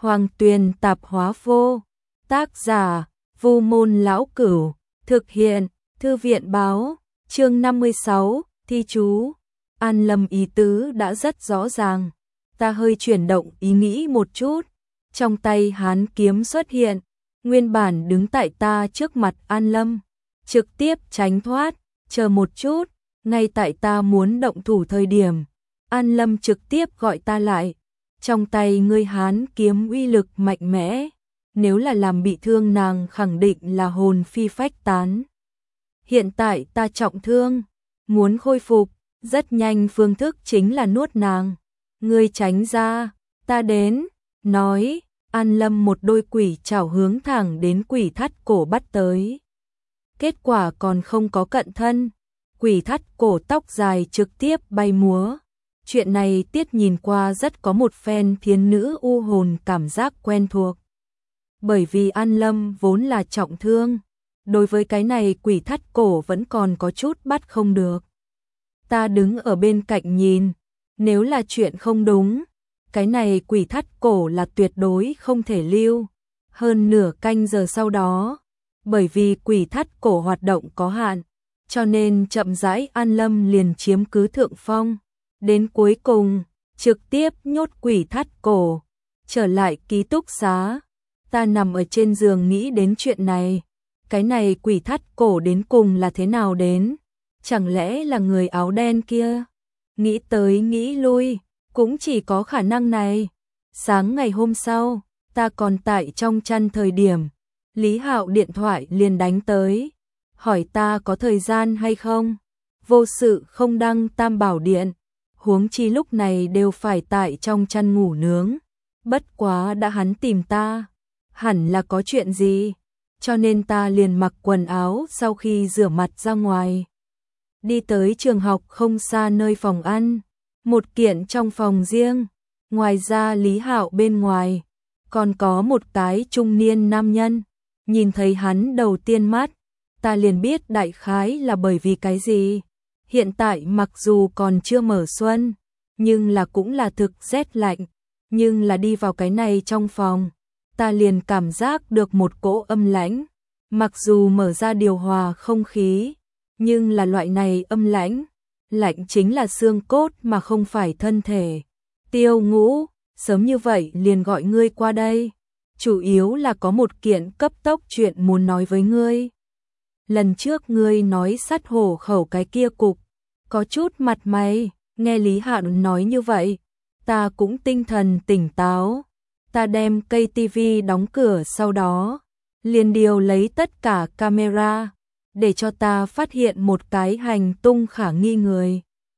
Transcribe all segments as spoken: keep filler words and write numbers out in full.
Hoàng Tuyền tạp hóa vô. Tác giả: Vu Môn Lão Cửu. Thực hiện: Thư viện báo. Chương năm mươi sáu, thi chú. An Lâm ý tứ đã rất rõ ràng. Ta hơi chuyển động ý nghĩ một chút. Trong tay hán kiếm xuất hiện. Nguyên bản đứng tại ta trước mặt An Lâm. Trực tiếp tránh thoát. Chờ một chút. Ngay tại ta muốn động thủ thời điểm. An Lâm trực tiếp gọi ta lại. Trong tay ngươi hán kiếm uy lực mạnh mẽ. Nếu là làm bị thương nàng khẳng định là hồn phi phách tán. Hiện tại ta trọng thương. Muốn khôi phục. Rất nhanh phương thức chính là nuốt nàng. Ngươi tránh ra. Ta đến. Nói. An Lâm một đôi quỷ chảo hướng thẳng đến quỷ thắt cổ bắt tới. Kết quả còn không có cận thân. Quỷ thắt cổ tóc dài trực tiếp bay múa. Chuyện này Tiết nhìn qua rất có một phen thiến nữ u hồn cảm giác quen thuộc. Bởi vì An Lâm vốn là trọng thương. Đối với cái này quỷ thắt cổ vẫn còn có chút bắt không được. Ta đứng ở bên cạnh nhìn. Nếu là chuyện không đúng. Cái này quỷ thắt cổ là tuyệt đối không thể lưu. Hơn nửa canh giờ sau đó. Bởi vì quỷ thắt cổ hoạt động có hạn. Cho nên chậm rãi An Lâm liền chiếm cứ thượng phong. Đến cuối cùng, trực tiếp nhốt quỷ thắt cổ. Trở lại ký túc xá. Ta nằm ở trên giường nghĩ đến chuyện này. Cái này quỷ thắt cổ đến cùng là thế nào đến? Chẳng lẽ là người áo đen kia? Nghĩ tới nghĩ lui, cũng chỉ có khả năng này. Sáng ngày hôm sau, ta còn tại trong chăn thời điểm. Lý Hạo điện thoại liền đánh tới. Hỏi ta có thời gian hay không? Vô sự không đăng tam bảo điện. Huống chi lúc này đều phải tại trong chăn ngủ nướng. Bất quá đã hắn tìm ta. Hẳn là có chuyện gì. Cho nên ta liền mặc quần áo sau khi rửa mặt ra ngoài. Đi tới trường học không xa nơi phòng ăn. Một kiện trong phòng riêng. Ngoài ra Lý Hạo bên ngoài. Còn có một cái trung niên nam nhân. Nhìn thấy hắn đầu tiên mắt. Ta liền biết đại khái là bởi vì cái gì. Hiện tại mặc dù còn chưa mở xuân. Nhưng là cũng là thực rét lạnh. Nhưng là đi vào cái này trong phòng. Ta liền cảm giác được một cỗ âm lãnh. Mặc dù mở ra điều hòa không khí. Nhưng là loại này âm lãnh. Lạnh chính là xương cốt mà không phải thân thể. Tiêu Ngũ, sớm như vậy liền gọi ngươi qua đây. Chủ yếu là có một kiện cấp tốc chuyện muốn nói với ngươi. Lần trước ngươi nói sát hổ khẩu cái kia cục. Có chút mặt mày, nghe Lý Hạo nói như vậy. Ta cũng tinh thần tỉnh táo. Ta đem cây tivi đóng cửa sau đó. Liền điều lấy tất cả camera. Để cho ta phát hiện một cái hành tung khả nghi người.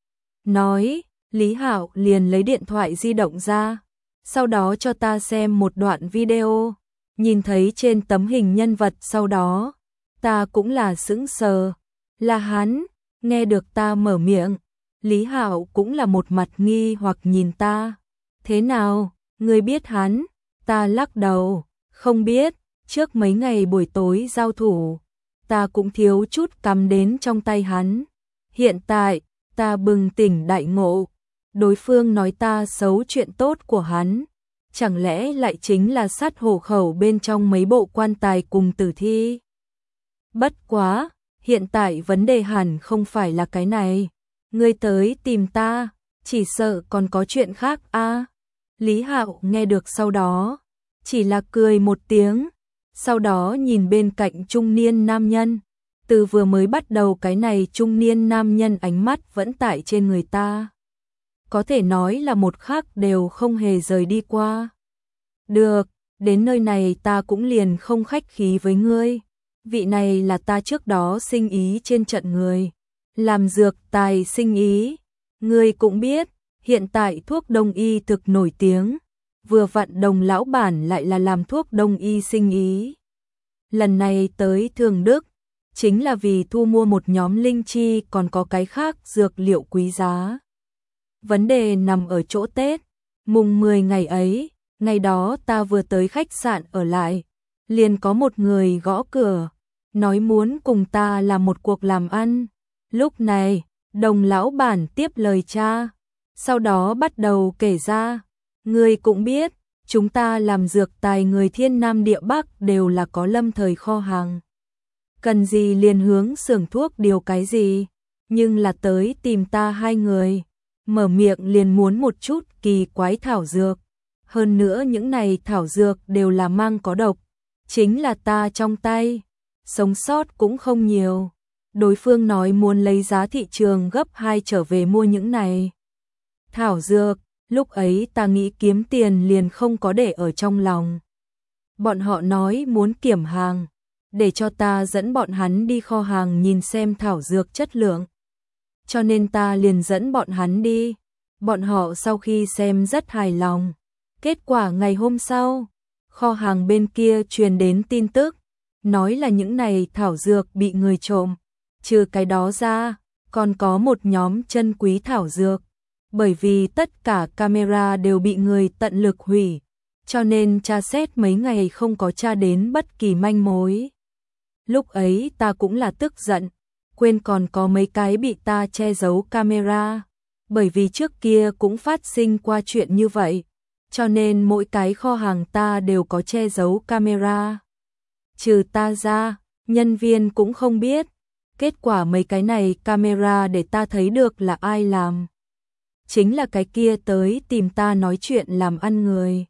Nói, Lý Hạo liền lấy điện thoại di động ra. Sau đó cho ta xem một đoạn video. Nhìn thấy trên tấm hình nhân vật sau đó. Ta cũng là sững sờ. Là hắn. Nghe được ta mở miệng. Lý Hạo cũng là một mặt nghi hoặc nhìn ta. Thế nào, ngươi biết hắn? Ta lắc đầu. Không biết, trước mấy ngày buổi tối giao thủ. Ta cũng thiếu chút cắm đến trong tay hắn. Hiện tại, ta bừng tỉnh đại ngộ. Đối phương nói ta xấu chuyện tốt của hắn. Chẳng lẽ lại chính là sát hổ khẩu bên trong mấy bộ quan tài cùng tử thi? Bất quá, hiện tại vấn đề hẳn không phải là cái này. Ngươi tới tìm ta, chỉ sợ còn có chuyện khác a. À? Lý Hạo nghe được sau đó, chỉ là cười một tiếng. Sau đó nhìn bên cạnh trung niên nam nhân. Từ vừa mới bắt đầu cái này trung niên nam nhân ánh mắt vẫn tại trên người ta. Có thể nói là một khắc đều không hề rời đi qua. Được, đến nơi này ta cũng liền không khách khí với ngươi. Vị này là ta trước đó sinh ý trên trận người. Làm dược tài sinh ý. Ngươi cũng biết, hiện tại thuốc đông y thực nổi tiếng. Vừa vặn Đồng lão bản lại là làm thuốc đông y sinh ý. Lần này tới Thường Đức, chính là vì thu mua một nhóm linh chi còn có cái khác dược liệu quý giá. Vấn đề nằm ở chỗ Tết, mùng mười ngày ấy, ngày đó ta vừa tới khách sạn ở lại, liền có một người gõ cửa, nói muốn cùng ta làm một cuộc làm ăn. Lúc này, Đồng lão bản tiếp lời cha, sau đó bắt đầu kể ra, ngươi cũng biết, chúng ta làm dược tài người thiên nam địa bắc đều là có lâm thời kho hàng. Cần gì liền hướng xưởng thuốc điều cái gì, nhưng là tới tìm ta hai người, mở miệng liền muốn một chút kỳ quái thảo dược. Hơn nữa những này thảo dược đều là mang có độc, chính là ta trong tay, sống sót cũng không nhiều. Đối phương nói muốn lấy giá thị trường gấp hai trở về mua những này thảo dược, lúc ấy ta nghĩ kiếm tiền liền không có để ở trong lòng. Bọn họ nói muốn kiểm hàng, để cho ta dẫn bọn hắn đi kho hàng nhìn xem thảo dược chất lượng. Cho nên ta liền dẫn bọn hắn đi, bọn họ sau khi xem rất hài lòng. Kết quả ngày hôm sau, kho hàng bên kia truyền đến tin tức, nói là những này thảo dược bị người trộm. Trừ cái đó ra, còn có một nhóm chân quý thảo dược, bởi vì tất cả camera đều bị người tận lực hủy, cho nên tra xét mấy ngày không có tra đến bất kỳ manh mối. Lúc ấy ta cũng là tức giận, quên còn có mấy cái bị ta che giấu camera, bởi vì trước kia cũng phát sinh qua chuyện như vậy, cho nên mỗi cái kho hàng ta đều có che giấu camera. Trừ ta ra, nhân viên cũng không biết. Kết quả mấy cái này camera để ta thấy được là ai làm. Chính là cái kia tới tìm ta nói chuyện làm ăn người.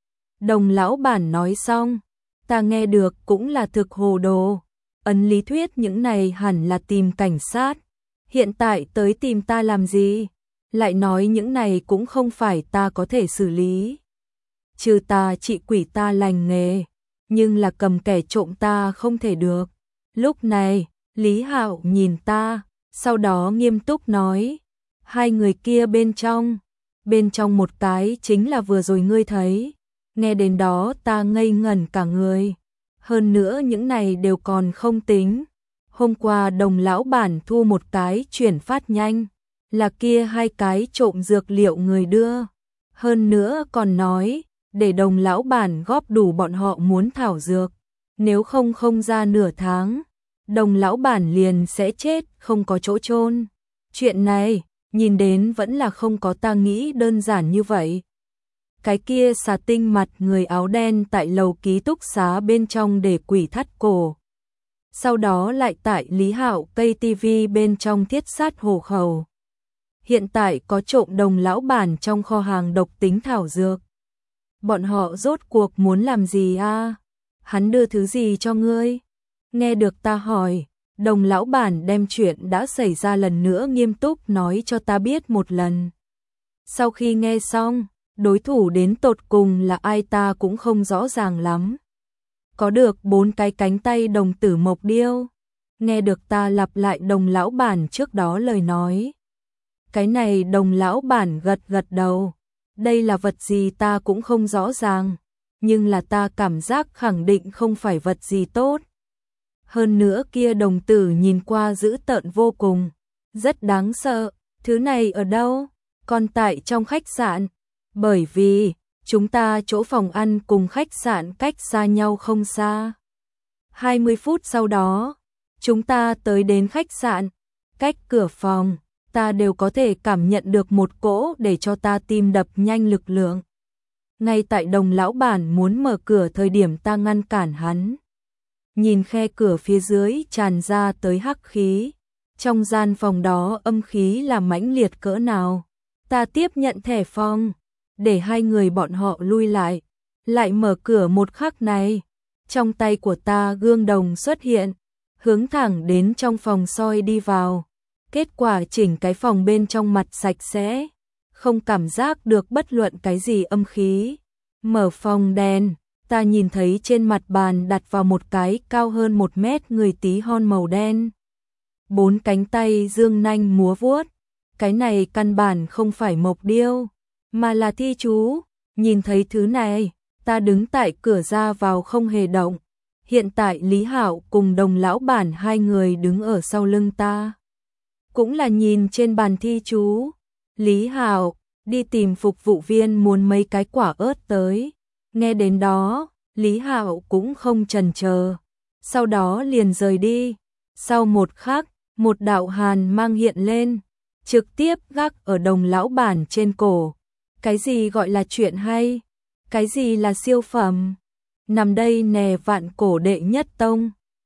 Đồng lão bản nói xong, ta nghe được cũng là thực hồ đồ. Ấn lý thuyết những này hẳn là tìm cảnh sát. Hiện tại tới tìm ta làm gì? Lại nói những này cũng không phải ta có thể xử lý. Trừ ta trị quỷ ta lành nghề, nhưng là cầm kẻ trộm ta không thể được. Lúc này, Lý Hạo nhìn ta, sau đó nghiêm túc nói, hai người kia bên trong, bên trong một cái chính là vừa rồi ngươi thấy. Nghe đến đó ta ngây ngẩn cả người. Hơn nữa những này đều còn không tính. Hôm qua Đồng lão bản thu một cái chuyển phát nhanh, là kia hai cái trộm dược liệu người đưa. Hơn nữa còn nói, để Đồng lão bản góp đủ bọn họ muốn thảo dược, nếu không không ra nửa tháng, Đồng lão bản liền sẽ chết không có chỗ chôn. Chuyện này, nhìn đến vẫn là không có ta nghĩ đơn giản như vậy. Cái kia xà tinh mặt người áo đen tại lầu ký túc xá bên trong để quỷ thắt cổ. Sau đó lại tại Lý Hạo cây tivi bên trong thiết sát hổ khẩu. Hiện tại có trộm Đồng lão bản trong kho hàng độc tính thảo dược. Bọn họ rốt cuộc muốn làm gì a? Hắn đưa thứ gì cho ngươi? Nghe được ta hỏi, Đồng lão bản đem chuyện đã xảy ra lần nữa nghiêm túc nói cho ta biết một lần. Sau khi nghe xong, đối thủ đến tột cùng là ai ta cũng không rõ ràng lắm. Có được bốn cái cánh tay đồng tử mộc điêu. Nghe được ta lặp lại Đồng lão bản trước đó lời nói. Cái này Đồng lão bản gật gật đầu. Đây là vật gì ta cũng không rõ ràng, nhưng là ta cảm giác khẳng định không phải vật gì tốt. Hơn nữa kia đồng tử nhìn qua dữ tợn vô cùng, rất đáng sợ. Thứ này ở đâu? Còn tại trong khách sạn. Bởi vì, chúng ta chỗ phòng ăn cùng khách sạn cách xa nhau không xa. hai mươi phút sau đó, chúng ta tới đến khách sạn. Cách cửa phòng, ta đều có thể cảm nhận được một cỗ để cho ta tim đập nhanh lực lượng. Ngay tại Đồng lão bản muốn mở cửa thời điểm ta ngăn cản hắn. Nhìn khe cửa phía dưới tràn ra tới hắc khí. Trong gian phòng đó âm khí là mãnh liệt cỡ nào. Ta tiếp nhận thẻ phòng, để hai người bọn họ lui lại. Lại mở cửa một khắc này. Trong tay của ta gương đồng xuất hiện, hướng thẳng đến trong phòng soi đi vào. Kết quả chỉnh cái phòng bên trong mặt sạch sẽ, không cảm giác được bất luận cái gì âm khí. Mở phòng đèn, ta nhìn thấy trên mặt bàn đặt vào một cái cao hơn một mét người tí hon màu đen. Bốn cánh tay dương nanh múa vuốt, cái này căn bản không phải mộc điêu, mà là thi chú. Nhìn thấy thứ này, ta đứng tại cửa ra vào không hề động. Hiện tại Lý Hạo cùng Đồng lão bản hai người đứng ở sau lưng ta. Cũng là nhìn trên bàn thi chú. Lý Hạo, đi tìm phục vụ viên muốn mấy cái quả ớt tới. Nghe đến đó, Lý Hạo cũng không chần chờ. Sau đó liền rời đi. Sau một khắc, một đạo hàn mang hiện lên, trực tiếp gác ở Đồng lão bản trên cổ. Cái gì gọi là chuyện hay? Cái gì là siêu phẩm? Nằm đây nè vạn cổ đệ nhất tông.